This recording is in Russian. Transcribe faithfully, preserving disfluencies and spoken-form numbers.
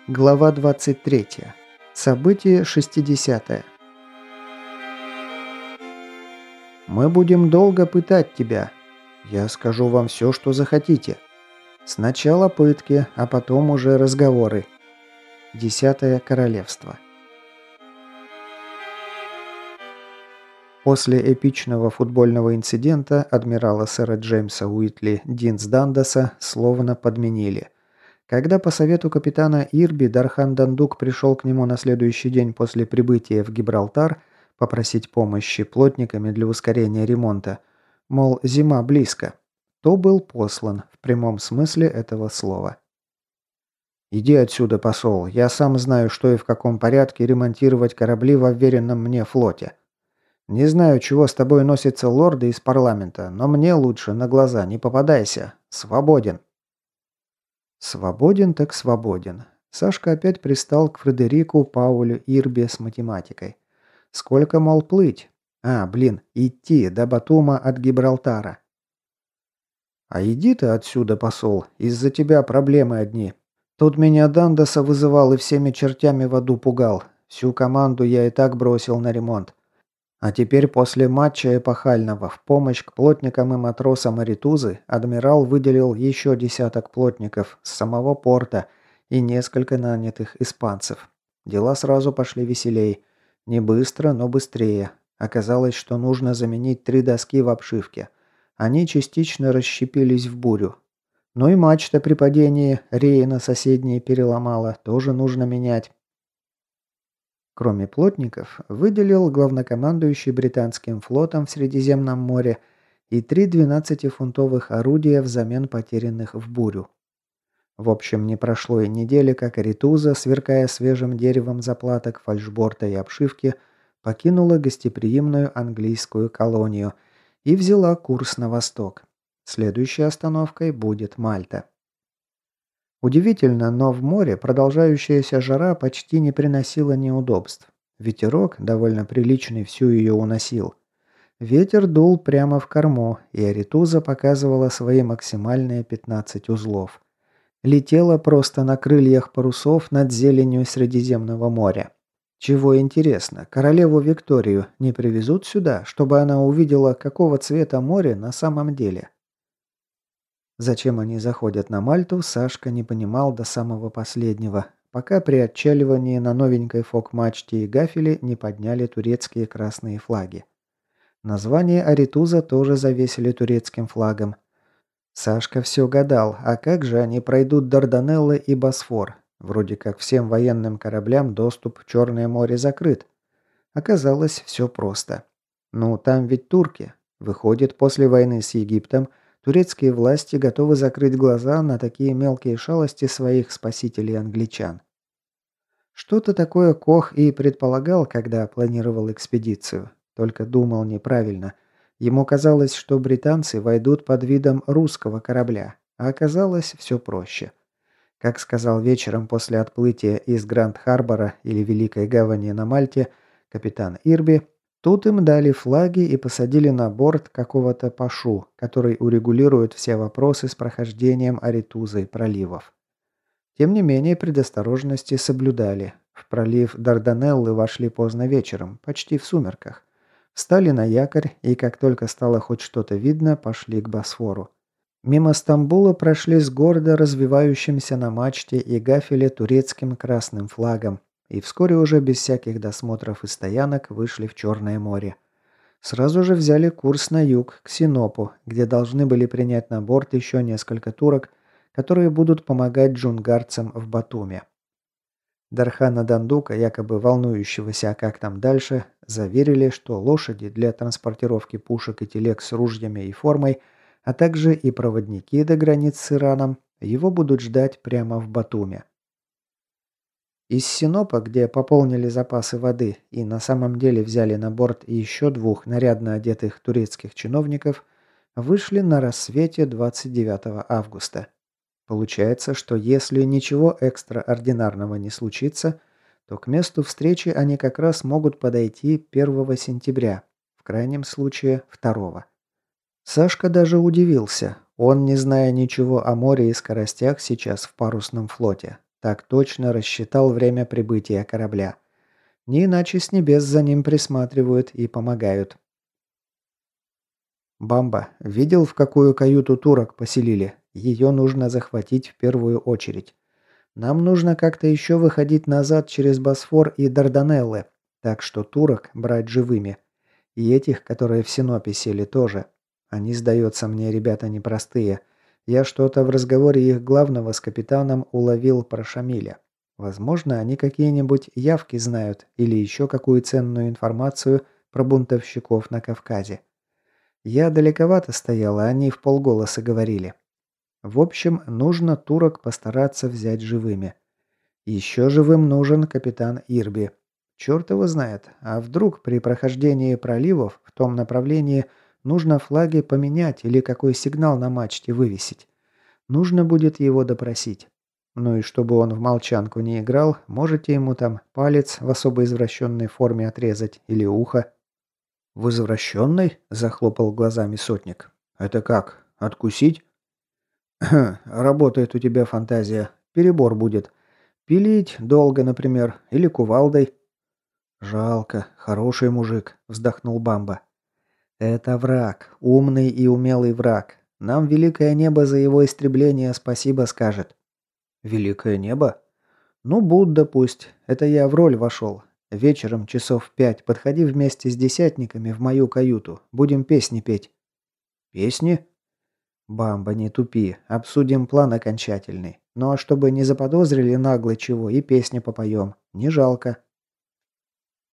Глава двадцать третья. Событие шестидесятое. «Мы будем долго пытать тебя. Я скажу вам все, что захотите. Сначала пытки, а потом уже разговоры. Десятое королевство». После эпичного футбольного инцидента адмирала сэра Джеймса Уитли Динс Дандаса словно подменили. Когда по совету капитана Ирби Дархан Дандук пришел к нему на следующий день после прибытия в Гибралтар попросить помощи плотниками для ускорения ремонта, мол, зима близко, то был послан в прямом смысле этого слова. «Иди отсюда, посол, я сам знаю, что и в каком порядке ремонтировать корабли в уверенном мне флоте. Не знаю, чего с тобой носятся лорды из парламента, но мне лучше на глаза не попадайся. Свободен». Свободен так свободен. Сашка опять пристал к Фредерику Паулю Ирбе с математикой. Сколько, мол, плыть? А, блин, идти до Батума от Гибралтара. А иди ты отсюда, посол, из-за тебя проблемы одни. Тут меня Дандаса вызывал и всеми чертями в аду пугал. Всю команду я и так бросил на ремонт. А теперь после матча эпохального в помощь к плотникам и матросам Аритузы адмирал выделил еще десяток плотников с самого порта и несколько нанятых испанцев. Дела сразу пошли веселей. Не быстро, но быстрее. Оказалось, что нужно заменить три доски в обшивке. Они частично расщепились в бурю. Ну и мачта при падении реи на соседние переломала, тоже нужно менять. Кроме плотников, выделил главнокомандующий британским флотом в Средиземном море и три двенадцатифунтовых орудия взамен потерянных в бурю. В общем, не прошло и недели, как Аритуза, сверкая свежим деревом заплаток, фальшборта и обшивки, покинула гостеприимную английскую колонию и взяла курс на восток. Следующей остановкой будет Мальта. Удивительно, но в море продолжающаяся жара почти не приносила неудобств. Ветерок, довольно приличный, всю ее уносил. Ветер дул прямо в корму, и Аритуза показывала свои максимальные пятнадцать узлов. Летела просто на крыльях парусов над зеленью Средиземного моря. Чего интересно, королеву Викторию не привезут сюда, чтобы она увидела, какого цвета море на самом деле? Зачем они заходят на Мальту, Сашка не понимал до самого последнего, пока при отчаливании на новенькой фок-мачте и гафеле не подняли турецкие красные флаги. Название Аритуза тоже завесили турецким флагом. Сашка все гадал, а как же они пройдут Дарданеллы и Босфор? Вроде как всем военным кораблям доступ в Черное море закрыт. Оказалось, все просто. Ну, там ведь турки. Выходит, после войны с Египтом турецкие власти готовы закрыть глаза на такие мелкие шалости своих спасителей-англичан. Что-то такое Кох и предполагал, когда планировал экспедицию. Только думал неправильно. Ему казалось, что британцы войдут под видом русского корабля, а оказалось все проще. Как сказал вечером после отплытия из Гранд-Харбора или Великой Гавани на Мальте капитан Ирби, тут им дали флаги и посадили на борт какого-то пашу, который урегулирует все вопросы с прохождением Аритузой проливов. Тем не менее, предосторожности соблюдали. В пролив Дарданеллы вошли поздно вечером, почти в сумерках. Встали на якорь и, как только стало хоть что-то видно, пошли к Босфору. Мимо Стамбула прошли с гордо развивающимся на мачте и гафеле турецким красным флагом, и вскоре уже без всяких досмотров и стоянок вышли в Черное море. Сразу же взяли курс на юг, к Синопу, где должны были принять на борт еще несколько турок, которые будут помогать джунгарцам в Батуме. Дархана Дандука, якобы волнующегося, как там дальше, заверили, что лошади для транспортировки пушек и телег с ружьями и формой, а также и проводники до границ с Ираном, его будут ждать прямо в Батуме. Из Синопа, где пополнили запасы воды и на самом деле взяли на борт еще двух нарядно одетых турецких чиновников, вышли на рассвете двадцать девятого августа. Получается, что если ничего экстраординарного не случится, то к месту встречи они как раз могут подойти первого сентября, в крайнем случае второго. Сашка даже удивился. Он, не зная ничего о море и скоростях, сейчас в парусном флоте. Так точно рассчитал время прибытия корабля. Не иначе с небес за ним присматривают и помогают. Бамба, видел, в какую каюту турок поселили? Ее нужно захватить в первую очередь. Нам нужно как-то еще выходить назад через Босфор и Дарданеллы, так что турок брать живыми. И этих, которые в Синопе сели, тоже. Они, сдается мне, ребята непростые. Я что-то в разговоре их главного с капитаном уловил про Шамиля. Возможно, они какие-нибудь явки знают или еще какую ценную информацию про бунтовщиков на Кавказе. Я далековато стоял, а они вполголоса говорили. В общем, нужно турок постараться взять живыми. Еще живым нужен капитан Ирби. Черт его знает, а вдруг при прохождении проливов в том направлении нужно флаги поменять или какой сигнал на мачте вывесить. Нужно будет его допросить. Ну и чтобы он в молчанку не играл, можете ему там палец в особо извращенной форме отрезать или ухо. «В извращенной?» – захлопал глазами сотник. «Это как? Откусить?» «Хм, работает у тебя фантазия. Перебор будет. Пилить долго, например, или кувалдой». «Жалко, хороший мужик», – вздохнул Бамба. «Это враг, умный и умелый враг. Нам великое небо за его истребление спасибо скажет». «Великое небо?» «Ну, Будда пусть. Это я в роль вошел. Вечером часов в пять подходи вместе с десятниками в мою каюту. Будем песни петь». «Песни?» «Бамба, не тупи. Обсудим план окончательный. Ну а чтобы не заподозрили нагло чего, и песни попоем. Не жалко».